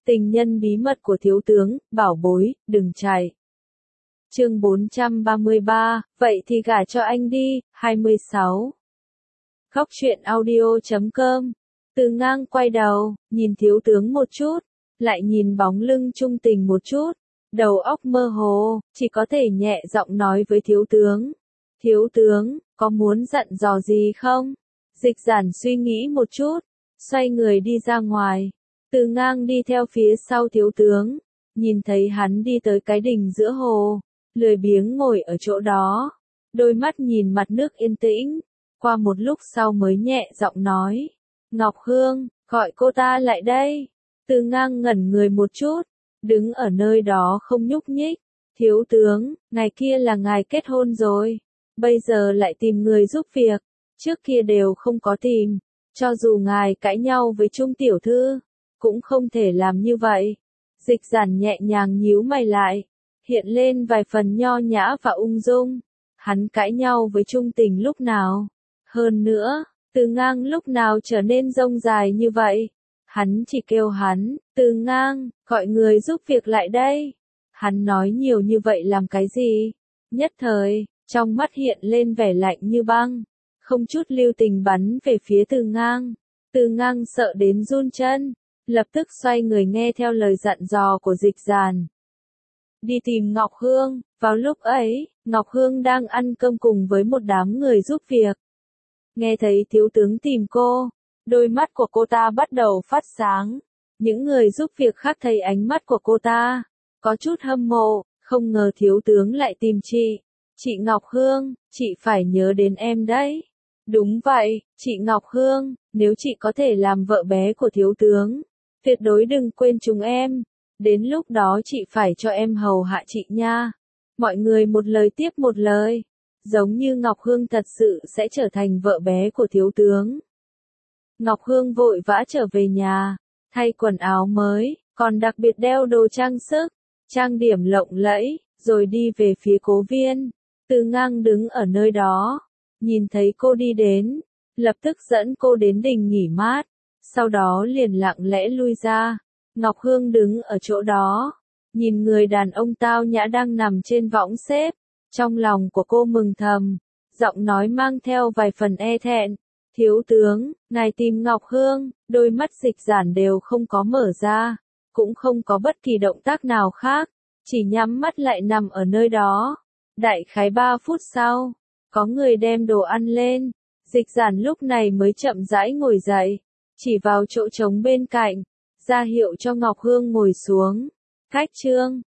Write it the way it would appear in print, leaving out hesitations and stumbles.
Tình nhân bí mật của thiếu tướng, bảo bối, đừng chạy. Chương 433, vậy thì gả cho anh đi, 26. Góc truyện audio.com. Từ Ngang quay đầu, nhìn thiếu tướng một chút, lại nhìn bóng lưng trung tình một chút, đầu óc mơ hồ, chỉ có thể nhẹ giọng nói với thiếu tướng. Thiếu tướng, có muốn dặn dò gì không? Dịch Giản suy nghĩ một chút, xoay người đi ra ngoài. Từ Ngang đi theo phía sau thiếu tướng, nhìn thấy hắn đi tới cái đình giữa hồ, lười biếng ngồi ở chỗ đó, đôi mắt nhìn mặt nước yên tĩnh, qua một lúc sau mới nhẹ giọng nói, Ngọc Hương, gọi cô ta lại đây. Từ Ngang ngẩn người một chút, đứng ở nơi đó không nhúc nhích. Thiếu tướng, ngày kia là ngài kết hôn rồi, bây giờ lại tìm người giúp việc, trước kia đều không có tìm, cho dù ngài cãi nhau với Trung tiểu thư, cũng không thể làm như vậy. Dịch Giản nhẹ nhàng nhíu mày lại, hiện lên vài phần nho nhã và ung dung. Hắn cãi nhau với Trung Tình lúc nào? Hơn nữa, Từ Ngang lúc nào trở nên rông dài như vậy? Hắn chỉ kêu hắn, Từ Ngang, gọi người giúp việc lại đây. Hắn nói nhiều như vậy làm cái gì? Nhất thời, trong mắt hiện lên vẻ lạnh như băng, không chút lưu tình bắn về phía Từ Ngang. Từ Ngang sợ đến run chân, lập tức xoay người nghe theo lời dặn dò của Dịch Giản. Đi tìm Ngọc Hương. Vào lúc ấy, Ngọc Hương đang ăn cơm cùng với một đám người giúp việc. Nghe thấy thiếu tướng tìm cô, đôi mắt của cô ta bắt đầu phát sáng. Những người giúp việc khác thấy ánh mắt của cô ta, có chút hâm mộ, không ngờ thiếu tướng lại tìm chị. Chị Ngọc Hương, chị phải nhớ đến em đấy. Đúng vậy, chị Ngọc Hương, nếu chị có thể làm vợ bé của thiếu tướng, tuyệt đối đừng quên chúng em. Đến lúc đó chị phải cho em hầu hạ chị nha. Mọi người một lời tiếp một lời, giống như Ngọc Hương thật sự sẽ trở thành vợ bé của thiếu tướng. Ngọc Hương vội vã trở về nhà, thay quần áo mới, còn đặc biệt đeo đồ trang sức, trang điểm lộng lẫy, rồi đi về phía Cố Viên. Từ Ngang đứng ở nơi đó, nhìn thấy cô đi đến, lập tức dẫn cô đến đình nghỉ mát, sau đó liền lặng lẽ lui ra. Ngọc Hương đứng ở chỗ đó, nhìn người đàn ông tao nhã đang nằm trên võng xếp, trong lòng của cô mừng thầm, giọng nói mang theo vài phần e thẹn. Thiếu tướng, ngài tìm Ngọc Hương. Đôi mắt Dịch Giản đều không có mở ra, cũng không có bất kỳ động tác nào khác, chỉ nhắm mắt lại nằm ở nơi đó. Đại khái 3 phút sau, có người đem đồ ăn lên, Dịch Giản lúc này mới chậm rãi ngồi dậy, chỉ vào chỗ trống bên cạnh, ra hiệu cho Ngọc Hương ngồi xuống. Khách trương,